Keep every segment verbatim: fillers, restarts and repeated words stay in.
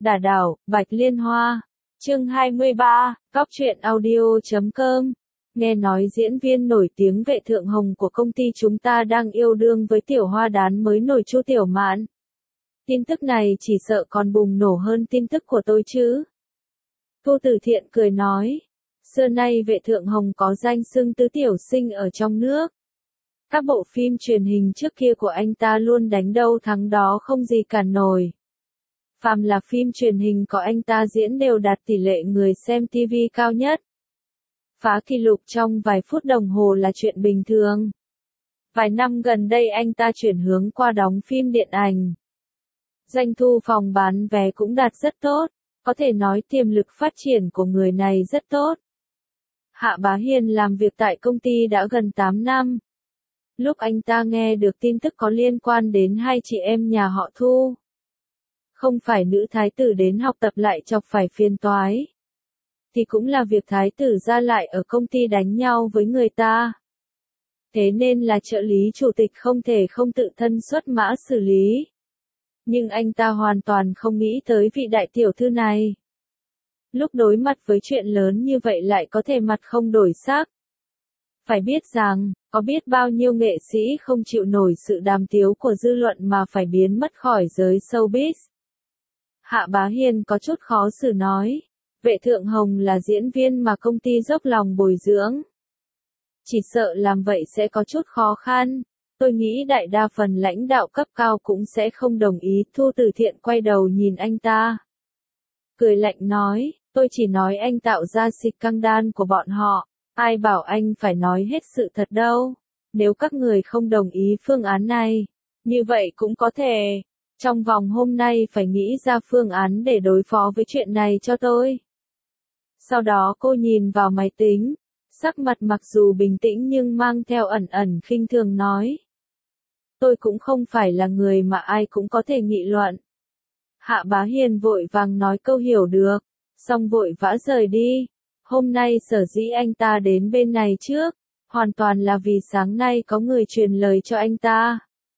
Đả đảo, Bạch Liên Hoa. Chương hai mươi ba, Cóc truyện audio chấm com. Nghe nói diễn viên nổi tiếng Vệ Thượng Hồng của công ty chúng ta đang yêu đương với tiểu hoa đán mới nổi Chu Tiểu Mạn. Tin tức này chỉ sợ còn bùng nổ hơn tin tức của tôi chứ. Thu Tử Thiện cười nói. Xưa nay Vệ Thượng Hồng có danh xưng tứ tiểu sinh ở trong nước. Các bộ phim truyền hình trước kia của anh ta luôn đánh đâu thắng đó không gì cản nổi. Phàm là phim truyền hình có anh ta diễn đều đạt tỷ lệ người xem ti vi cao nhất. Phá kỷ lục trong vài phút đồng hồ là chuyện bình thường. Vài năm gần đây anh ta chuyển hướng qua đóng phim điện ảnh. Doanh thu phòng bán vé cũng đạt rất tốt, có thể nói tiềm lực phát triển của người này rất tốt. Hạ Bá Hiền làm việc tại công ty đã gần tám năm. Lúc anh ta nghe được tin tức có liên quan đến hai chị em nhà họ Thu. Không phải nữ thái tử đến học tập lại chọc phải phiền toái. Thì cũng là việc thái tử ra lại ở công ty đánh nhau với người ta. Thế nên là trợ lý chủ tịch không thể không tự thân xuất mã xử lý. Nhưng anh ta hoàn toàn không nghĩ tới vị đại tiểu thư này. Lúc đối mặt với chuyện lớn như vậy lại có thể mặt không đổi sắc. Phải biết rằng, có biết bao nhiêu nghệ sĩ không chịu nổi sự đàm tiếu của dư luận mà phải biến mất khỏi giới showbiz. Hạ Bá Hiền có chút khó xử nói, Vệ Thượng Hồng là diễn viên mà công ty dốc lòng bồi dưỡng. Chỉ sợ làm vậy sẽ có chút khó khăn, tôi nghĩ đại đa phần lãnh đạo cấp cao cũng sẽ không đồng ý. Thu Tử Thiện quay đầu nhìn anh ta. Cười lạnh nói, tôi chỉ nói anh tạo ra xịt căng đan của bọn họ, ai bảo anh phải nói hết sự thật đâu. Nếu các người không đồng ý phương án này, như vậy cũng có thể. Trong vòng hôm nay phải nghĩ ra phương án để đối phó với chuyện này cho tôi. Sau đó cô nhìn vào máy tính, sắc mặt mặc dù bình tĩnh nhưng mang theo ẩn ẩn khinh thường nói. Tôi cũng không phải là người mà ai cũng có thể nghị luận. Hạ Bá Hiền vội vàng nói câu hiểu được, xong vội vã rời đi. Hôm nay sở dĩ anh ta đến bên này trước, hoàn toàn là vì sáng nay có người truyền lời cho anh ta.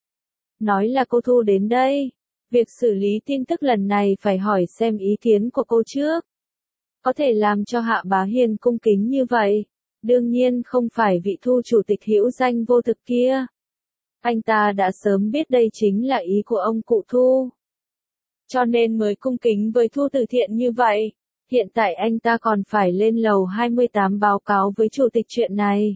Nói là cô Thu đến đây, việc xử lý tin tức lần này phải hỏi xem ý kiến của cô trước. Có thể làm cho Hạ Bá Hiền cung kính như vậy, đương nhiên không phải vị Thu chủ tịch hữu danh vô thực kia. Anh ta đã sớm biết đây chính là ý của ông cụ Thu. Cho nên mới cung kính với Thu Tử Thiện như vậy. Hiện tại anh ta còn phải lên lầu hai mươi tám báo cáo với chủ tịch chuyện này.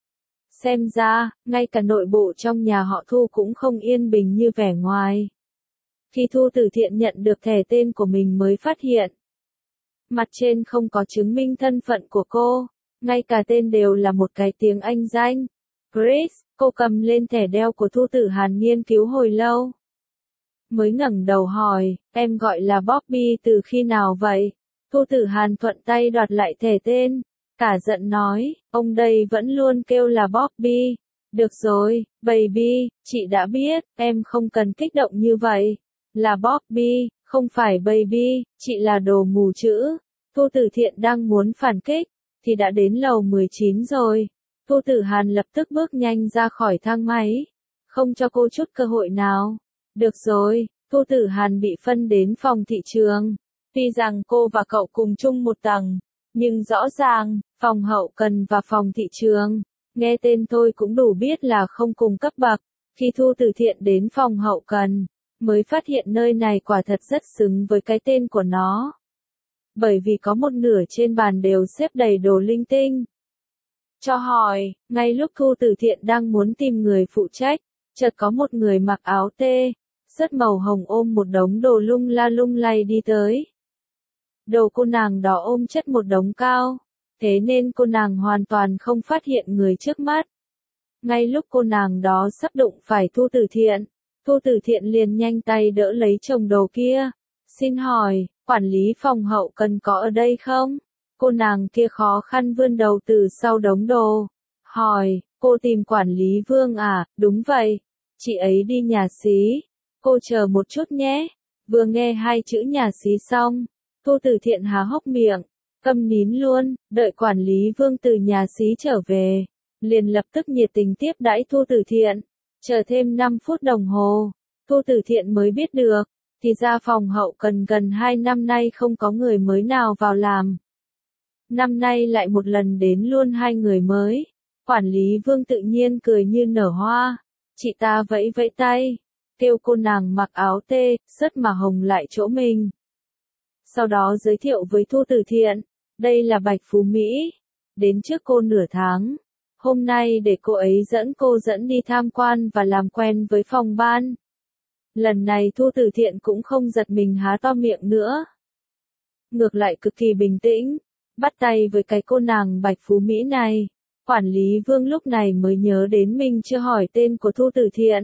Xem ra, ngay cả nội bộ trong nhà họ Thu cũng không yên bình như vẻ ngoài. Khi Thu Tử Thiện nhận được thẻ tên của mình mới phát hiện. Mặt trên không có chứng minh thân phận của cô, ngay cả tên đều là một cái tiếng Anh danh. Chris, cô cầm lên thẻ đeo của Thu Tử Hàn nghiên cứu hồi lâu. Mới ngẩng đầu hỏi, em gọi là Bobby từ khi nào vậy? Thu Tử Hàn thuận tay đoạt lại thẻ tên, cả giận nói, ông đây vẫn luôn kêu là Bobby. Được rồi, baby, chị đã biết, em không cần kích động như vậy. Là Bobby, không phải baby, chị là đồ mù chữ. Thu Tử Thiện đang muốn phản kích, thì đã đến lầu mười chín rồi. Thu Tử Hàn lập tức bước nhanh ra khỏi thang máy, không cho cô chút cơ hội nào. Được rồi, Thu Tử Hàn bị phân đến phòng thị trường. Tuy rằng cô và cậu cùng chung một tầng, nhưng rõ ràng, phòng hậu cần và phòng thị trường, nghe tên tôi cũng đủ biết là không cùng cấp bậc. Khi Thu Tử Thiện đến phòng hậu cần, mới phát hiện nơi này quả thật rất xứng với cái tên của nó. Bởi vì có một nửa trên bàn đều xếp đầy đồ linh tinh. Cho hỏi, ngay lúc Thu Tử Thiện đang muốn tìm người phụ trách, chợt có một người mặc áo tê, sớt màu hồng ôm một đống đồ lung la lung lay đi tới. Đầu cô nàng đó ôm chất một đống cao, thế nên cô nàng hoàn toàn không phát hiện người trước mắt. Ngay lúc cô nàng đó sắp đụng phải Thu Tử Thiện, Thu Tử Thiện liền nhanh tay đỡ lấy chồng đồ kia. Xin hỏi, quản lý phòng hậu cần có ở đây không? Cô nàng kia khó khăn vươn đầu từ sau đống đồ. Hỏi, cô tìm quản lý Vương à? Đúng vậy, chị ấy đi nhà xí. Cô chờ một chút nhé. Vừa nghe hai chữ nhà xí xong, Thu Tử Thiện há hốc miệng, câm nín luôn, đợi quản lý Vương từ nhà xí trở về, liền lập tức nhiệt tình tiếp đãi Thu Tử Thiện. Chờ thêm năm phút đồng hồ, Thu Tử Thiện mới biết được, Thì ra phòng hậu cần gần hai năm nay không có người mới nào vào làm. Năm nay lại một lần đến luôn hai người mới. Quản lý Vương tự nhiên cười như nở hoa. Chị ta vẫy vẫy tay, kêu cô nàng mặc áo tê, sớt mà hồng lại chỗ mình. Sau đó giới thiệu với Thu Tử Thiện, đây là Bạch Phú Mỹ, đến trước cô nửa tháng. Hôm nay để cô ấy dẫn cô dẫn đi tham quan và làm quen với phòng ban. Lần này Thu Tử Thiện cũng không giật mình há to miệng nữa. Ngược lại cực kỳ bình tĩnh, bắt tay với cái cô nàng Bạch Phú Mỹ này. Quản lý Vương lúc này mới nhớ đến mình chưa hỏi tên của Thu Tử Thiện.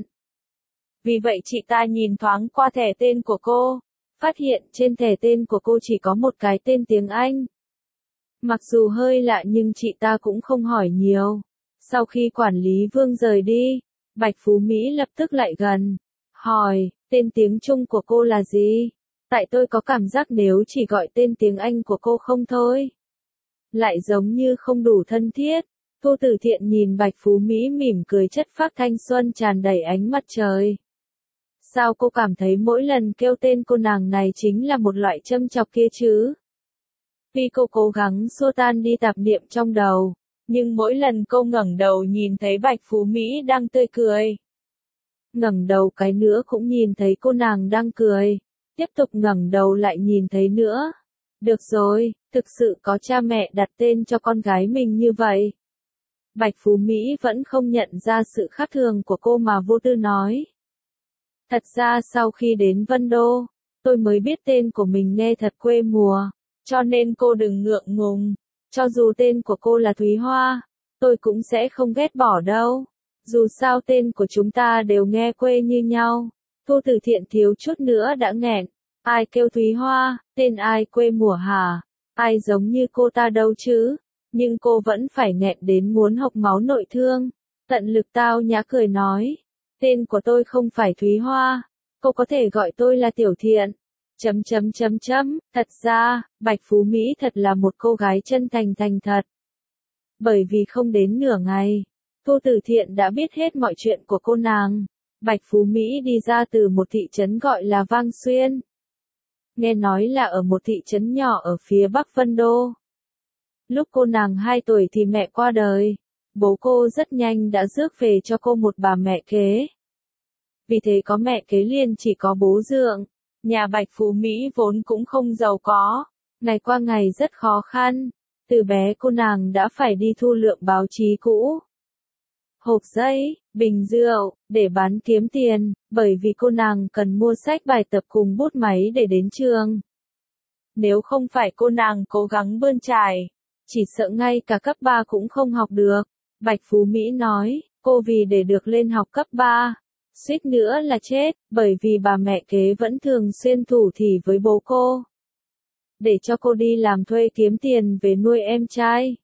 Vì vậy chị ta nhìn thoáng qua thẻ tên của cô, phát hiện trên thẻ tên của cô chỉ có một cái tên tiếng Anh. Mặc dù hơi lạ nhưng chị ta cũng không hỏi nhiều. Sau khi quản lý Vương rời đi, Bạch Phú Mỹ lập tức lại gần, hỏi, tên tiếng Trung của cô là gì? Tại tôi có cảm giác nếu chỉ gọi tên tiếng Anh của cô không thôi, lại giống như không đủ thân thiết. Thu Tử Thiện nhìn Bạch Phú Mỹ mỉm cười chất phác thanh xuân tràn đầy ánh mặt trời. Sao cô cảm thấy mỗi lần kêu tên cô nàng này chính là một loại châm chọc kia chứ? Vì cô cố gắng xua tan đi tạp niệm trong đầu, nhưng mỗi lần cô ngẩng đầu nhìn thấy Bạch Phú Mỹ đang tươi cười. Ngẩng đầu cái nữa cũng nhìn thấy cô nàng đang cười, tiếp tục ngẩng đầu lại nhìn thấy nữa. Được rồi, thực sự có cha mẹ đặt tên cho con gái mình như vậy. Bạch Phú Mỹ vẫn không nhận ra sự khác thường của cô mà vô tư nói. Thật ra sau khi đến Vân Đô, tôi mới biết tên của mình nghe thật quê mùa, cho nên cô đừng ngượng ngùng. Cho dù tên của cô là Thúy Hoa, tôi cũng sẽ không ghét bỏ đâu. Dù sao tên của chúng ta đều nghe quê như nhau. Thu Tử Thiện thiếu chút nữa đã nghẹn. Ai kêu Thúy Hoa, tên ai quê mùa hả? Ai giống như cô ta đâu chứ? Nhưng cô vẫn phải nghẹn đến muốn hộc máu nội thương. Tận lực tao nhã cười nói. Tên của tôi không phải Thúy Hoa. Cô có thể gọi tôi là Tiểu Thiện. Chấm chấm chấm chấm, thật ra, Bạch Phú Mỹ thật là một cô gái chân thành thành thật. Bởi vì không đến nửa ngày, Thu Tử Thiện đã biết hết mọi chuyện của cô nàng. Bạch Phú Mỹ đi ra từ một thị trấn gọi là Vang Xuyên. Nghe nói là ở một thị trấn nhỏ ở phía Bắc Vân Đô. Lúc cô nàng hai tuổi thì mẹ qua đời. Bố cô rất nhanh đã rước về cho cô một bà mẹ kế. Vì thế có mẹ kế liền chỉ có bố dượng. Nhà Bạch Phú Mỹ vốn cũng không giàu có. Ngày qua ngày rất khó khăn. Từ bé cô nàng đã phải đi thu lượm báo chí cũ, hộp giấy, bình rượu, để bán kiếm tiền, bởi vì cô nàng cần mua sách bài tập cùng bút máy để đến trường. Nếu không phải cô nàng cố gắng bươn trải, chỉ sợ ngay cả cấp ba cũng không học được. Bạch Phú Mỹ nói, cô vì để được lên học cấp ba, suýt nữa là chết, bởi vì bà mẹ kế vẫn thường xuyên thủ thỉ với bố cô. Để cho cô đi làm thuê kiếm tiền về nuôi em trai.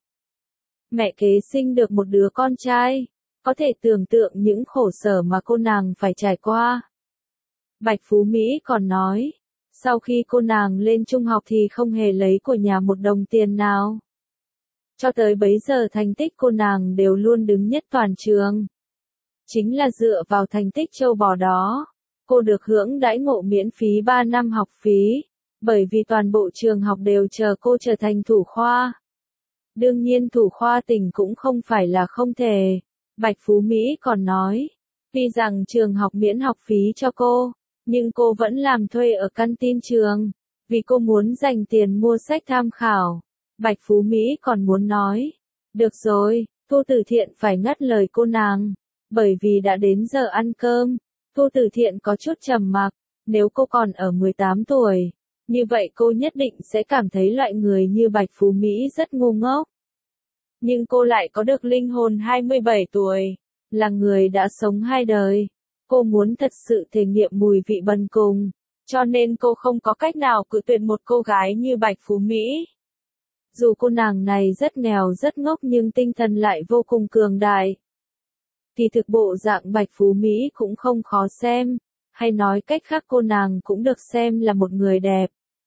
Mẹ kế sinh được một đứa con trai. Có thể tưởng tượng những khổ sở mà cô nàng phải trải qua. Bạch Phú Mỹ còn nói, sau khi cô nàng lên trung học thì không hề lấy của nhà một đồng tiền nào. Cho tới bấy giờ thành tích cô nàng đều luôn đứng nhất toàn trường. Chính là dựa vào thành tích châu bò đó, cô được hưởng đãi ngộ miễn phí ba năm học phí, bởi vì toàn bộ trường học đều chờ cô trở thành thủ khoa. Đương nhiên thủ khoa tỉnh cũng không phải là không thể. Bạch Phú Mỹ còn nói, vì rằng trường học miễn học phí cho cô, nhưng cô vẫn làm thuê ở căn tin trường, vì cô muốn dành tiền mua sách tham khảo. Bạch Phú Mỹ còn muốn nói, được rồi, Thu Tử Thiện phải ngắt lời cô nàng, bởi vì đã đến giờ ăn cơm. Thu Tử Thiện có chút trầm mặc, nếu cô còn ở mười tám tuổi, như vậy cô nhất định sẽ cảm thấy loại người như Bạch Phú Mỹ rất ngu ngốc. Nhưng cô lại có được linh hồn hai mươi bảy tuổi, là người đã sống hai đời. Cô muốn thật sự thể nghiệm mùi vị bần cùng, cho nên cô không có cách nào cự tuyệt một cô gái như Bạch Phú Mỹ. Dù cô nàng này rất nghèo rất ngốc nhưng tinh thần lại vô cùng cường đại. Thì thực bộ dạng Bạch Phú Mỹ cũng không khó xem, hay nói cách khác cô nàng cũng được xem là một người đẹp.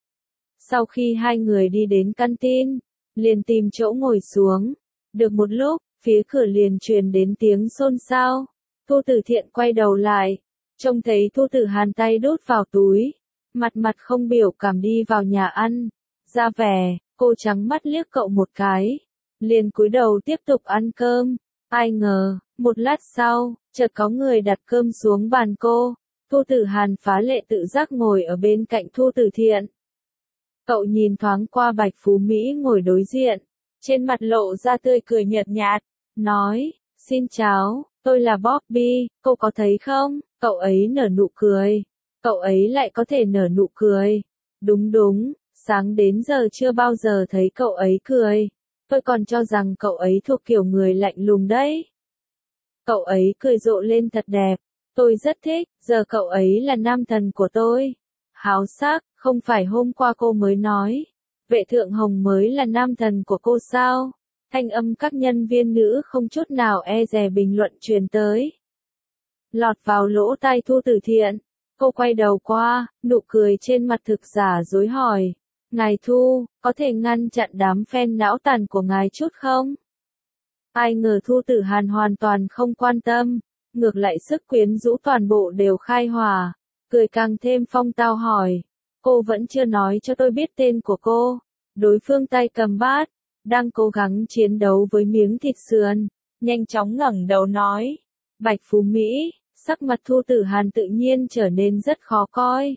Sau khi hai người đi đến căn tin, liền tìm chỗ ngồi xuống. Được một lúc, phía cửa liền truyền đến tiếng xôn xao. Thu Tử Thiện quay đầu lại, trông thấy Thu Tử Hàn tay đút vào túi, mặt mặt không biểu cảm đi vào nhà ăn. Ra vẻ, cô trắng mắt liếc cậu một cái, liền cúi đầu tiếp tục ăn cơm. Ai ngờ, một lát sau, chợt có người đặt cơm xuống bàn cô. Thu Tử Hàn phá lệ tự giác ngồi ở bên cạnh Thu Tử Thiện. Cậu nhìn thoáng qua Bạch Phú Mỹ ngồi đối diện, trên mặt lộ ra tươi cười nhợt nhạt, nói, xin chào, tôi là Bobby, cô có thấy không? Cậu ấy nở nụ cười. Cậu ấy lại có thể nở nụ cười. Đúng đúng, sáng đến giờ chưa bao giờ thấy cậu ấy cười. Tôi còn cho rằng cậu ấy thuộc kiểu người lạnh lùng đấy. Cậu ấy cười rộ lên thật đẹp. Tôi rất thích, giờ cậu ấy là nam thần của tôi. Háo sắc, không phải hôm qua cô mới nói. Vệ Thượng Hồng mới là nam thần của cô sao? Thanh âm các nhân viên nữ không chút nào e dè bình luận truyền tới. Lọt vào lỗ tai Thu Tử Thiện. Cô quay đầu qua, nụ cười trên mặt thực giả dối hỏi. Ngài Thu, có thể ngăn chặn đám fan não tàn của ngài chút không? Ai ngờ Thu Tử Hàn hoàn toàn không quan tâm, ngược lại sức quyến rũ toàn bộ đều khai hỏa, cười càng thêm phong tao hỏi. Cô vẫn chưa nói cho tôi biết tên của cô. Đối phương tay cầm bát, đang cố gắng chiến đấu với miếng thịt sườn, nhanh chóng ngẩng đầu nói. Bạch Phú Mỹ, sắc mặt Thu Tử Hàn tự nhiên trở nên rất khó coi.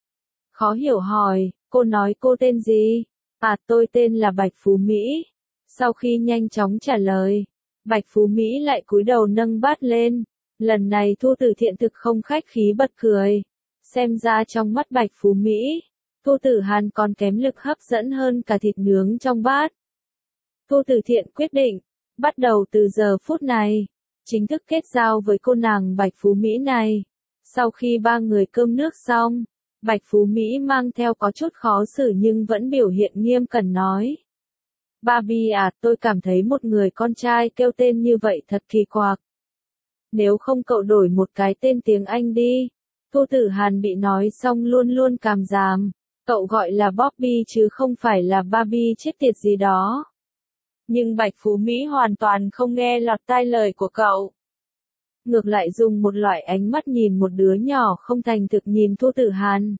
Khó hiểu hỏi, cô nói cô tên gì? À, tôi tên là Bạch Phú Mỹ. Sau khi nhanh chóng trả lời, Bạch Phú Mỹ lại cúi đầu nâng bát lên. Lần này Thu Tử Thiện thực không khách khí bật cười. Xem ra trong mắt Bạch Phú Mỹ, Thu Tử Hàn còn kém lực hấp dẫn hơn cả thịt nướng trong bát. Thu Tử Thiện quyết định, bắt đầu từ giờ phút này, chính thức kết giao với cô nàng Bạch Phú Mỹ này. Sau khi ba người cơm nước xong, Bạch Phú Mỹ mang theo có chút khó xử nhưng vẫn biểu hiện nghiêm cẩn nói. Barbie à, tôi cảm thấy một người con trai kêu tên như vậy thật kỳ quặc. Nếu không cậu đổi một cái tên tiếng Anh đi. Thu Tử Hàn bị nói xong luôn luôn càm ràm. Cậu gọi là Bobby chứ không phải là Barbie chết tiệt gì đó. Nhưng Bạch Phú Mỹ hoàn toàn không nghe lọt tai lời của cậu. Ngược lại dùng một loại ánh mắt nhìn một đứa nhỏ không thành thực nhìn Thu Tử Hàn.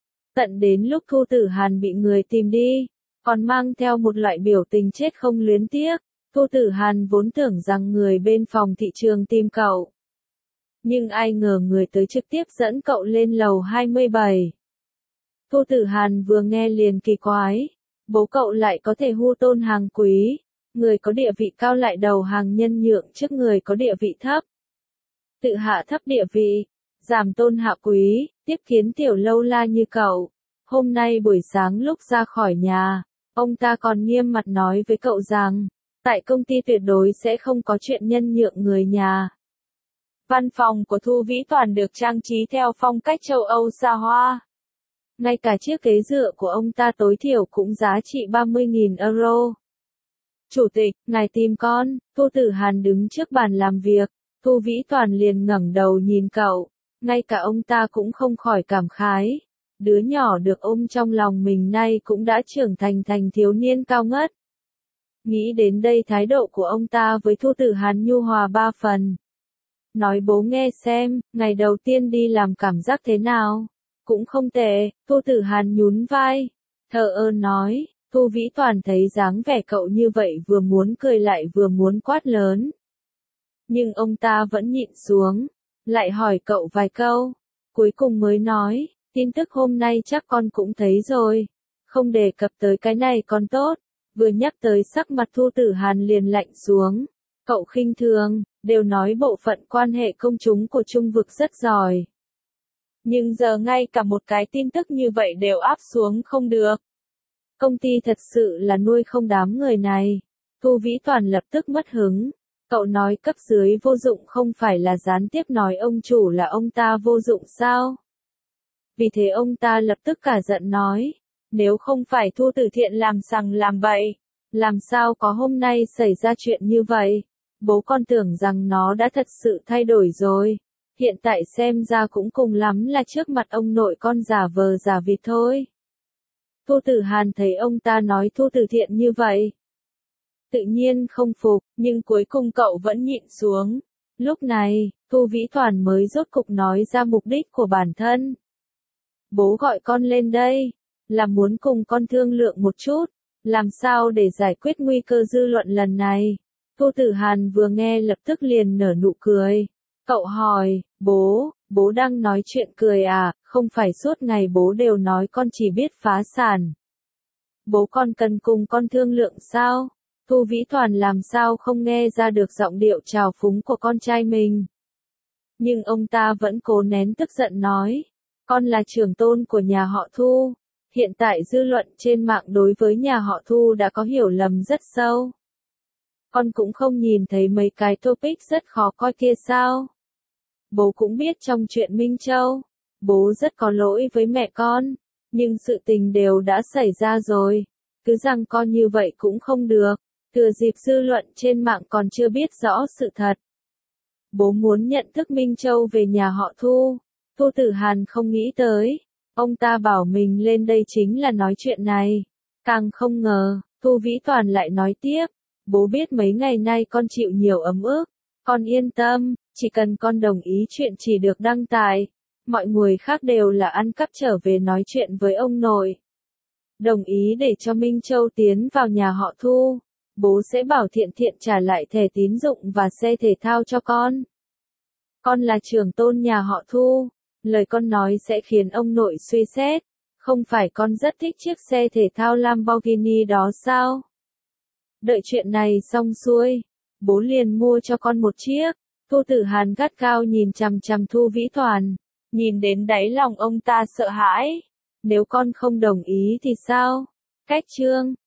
Tận đến lúc Thu Tử Hàn bị người tìm đi, còn mang theo một loại biểu tình chết không luyến tiếc. Thu Tử Hàn vốn tưởng rằng người bên phòng thị trường tìm cậu. Nhưng ai ngờ người tới trực tiếp dẫn cậu lên lầu hai mươi bảy. Thu Tử Hàn vừa nghe liền kỳ quái. Bố cậu lại có thể hu tôn hàng quý. Người có địa vị cao lại đầu hàng nhân nhượng trước người có địa vị thấp. Tự hạ thấp địa vị, giảm tôn hạ quý, tiếp kiến tiểu lâu la như cậu. Hôm nay buổi sáng lúc ra khỏi nhà, ông ta còn nghiêm mặt nói với cậu rằng, tại công ty tuyệt đối sẽ không có chuyện nhân nhượng người nhà. Văn phòng của Thu Vĩ Toàn được trang trí theo phong cách châu Âu xa hoa. Ngay cả chiếc ghế dựa của ông ta tối thiểu cũng giá trị ba mươi nghìn euro. Chủ tịch, ngài tìm con. Thu Tử Hàn đứng trước bàn làm việc. Thu Vĩ Toàn liền ngẩng đầu nhìn cậu. Ngay cả ông ta cũng không khỏi cảm khái. Đứa nhỏ được ôm trong lòng mình nay cũng đã trưởng thành thành thiếu niên cao ngất. Nghĩ đến đây thái độ của ông ta với Thu Tử Hàn nhu hòa ba phần. Nói bố nghe xem, ngày đầu tiên đi làm cảm giác thế nào? Cũng không tệ. Thu Tử Hàn nhún vai. Thờ ơ nói. Thu Vĩ Toàn thấy dáng vẻ cậu như vậy vừa muốn cười lại vừa muốn quát lớn. Nhưng ông ta vẫn nhịn xuống, lại hỏi cậu vài câu, cuối cùng mới nói, tin tức hôm nay chắc con cũng thấy rồi, không đề cập tới cái này còn tốt, vừa nhắc tới sắc mặt Thu Tử Hàn liền lạnh xuống, cậu khinh thường, đều nói bộ phận quan hệ công chúng của Trung vực rất giỏi. Nhưng giờ ngay cả một cái tin tức như vậy đều áp xuống không được. Công ty thật sự là nuôi không đám người này. Thu Vĩ Toàn lập tức mất hứng. Cậu nói cấp dưới vô dụng không phải là gián tiếp nói ông chủ là ông ta vô dụng sao? Vì thế ông ta lập tức cả giận nói. Nếu không phải Thu Tử Thiện làm sằng làm bậy, làm sao có hôm nay xảy ra chuyện như vậy? Bố con tưởng rằng nó đã thật sự thay đổi rồi. Hiện tại xem ra cũng cùng lắm là trước mặt ông nội con giả vờ giả vịt thôi. Thu Tử Hàn thấy ông ta nói Thu Tử Thiện như vậy. Tự nhiên không phục, nhưng cuối cùng cậu vẫn nhịn xuống. Lúc này, Thu Vĩ Toàn mới rốt cục nói ra mục đích của bản thân. Bố gọi con lên đây, là muốn cùng con thương lượng một chút, làm sao để giải quyết nguy cơ dư luận lần này. Thu Tử Hàn vừa nghe lập tức liền nở nụ cười. Cậu hỏi, bố, bố đang nói chuyện cười à, không phải suốt ngày bố đều nói con chỉ biết phá sản. Bố con cần cùng con thương lượng sao? Thu Vĩ Toàn làm sao không nghe ra được giọng điệu trào phúng của con trai mình. Nhưng ông ta vẫn cố nén tức giận nói, con là trưởng tôn của nhà họ Thu. Hiện tại dư luận trên mạng đối với nhà họ Thu đã có hiểu lầm rất sâu. Con cũng không nhìn thấy mấy cái topic rất khó coi kia sao? Bố cũng biết trong chuyện Minh Châu, bố rất có lỗi với mẹ con, nhưng sự tình đều đã xảy ra rồi, cứ rằng con như vậy cũng không được, thừa dịp dư luận trên mạng còn chưa biết rõ sự thật. Bố muốn nhận thức Minh Châu về nhà họ Thu. Thu Tử Hàn không nghĩ tới, ông ta bảo mình lên đây chính là nói chuyện này. Càng không ngờ, Thu Vĩ Toàn lại nói tiếp, bố biết mấy ngày nay con chịu nhiều ấm ức, con yên tâm, chỉ cần con đồng ý chuyện chỉ được đăng tải, mọi người khác đều là ăn cắp trở về nói chuyện với ông nội. Đồng ý để cho Minh Châu tiến vào nhà họ Thu, bố sẽ bảo Thiện Thiện trả lại thẻ tín dụng và xe thể thao cho con. Con là trưởng tôn nhà họ Thu, lời con nói sẽ khiến ông nội suy xét, không phải con rất thích chiếc xe thể thao Lamborghini đó sao? Đợi chuyện này xong xuôi, bố liền mua cho con một chiếc. Thu Tử Hàn gắt gao nhìn chằm chằm Thu Vĩ Toàn, nhìn đến đáy lòng ông ta sợ hãi. Nếu con không đồng ý thì sao? Cách chương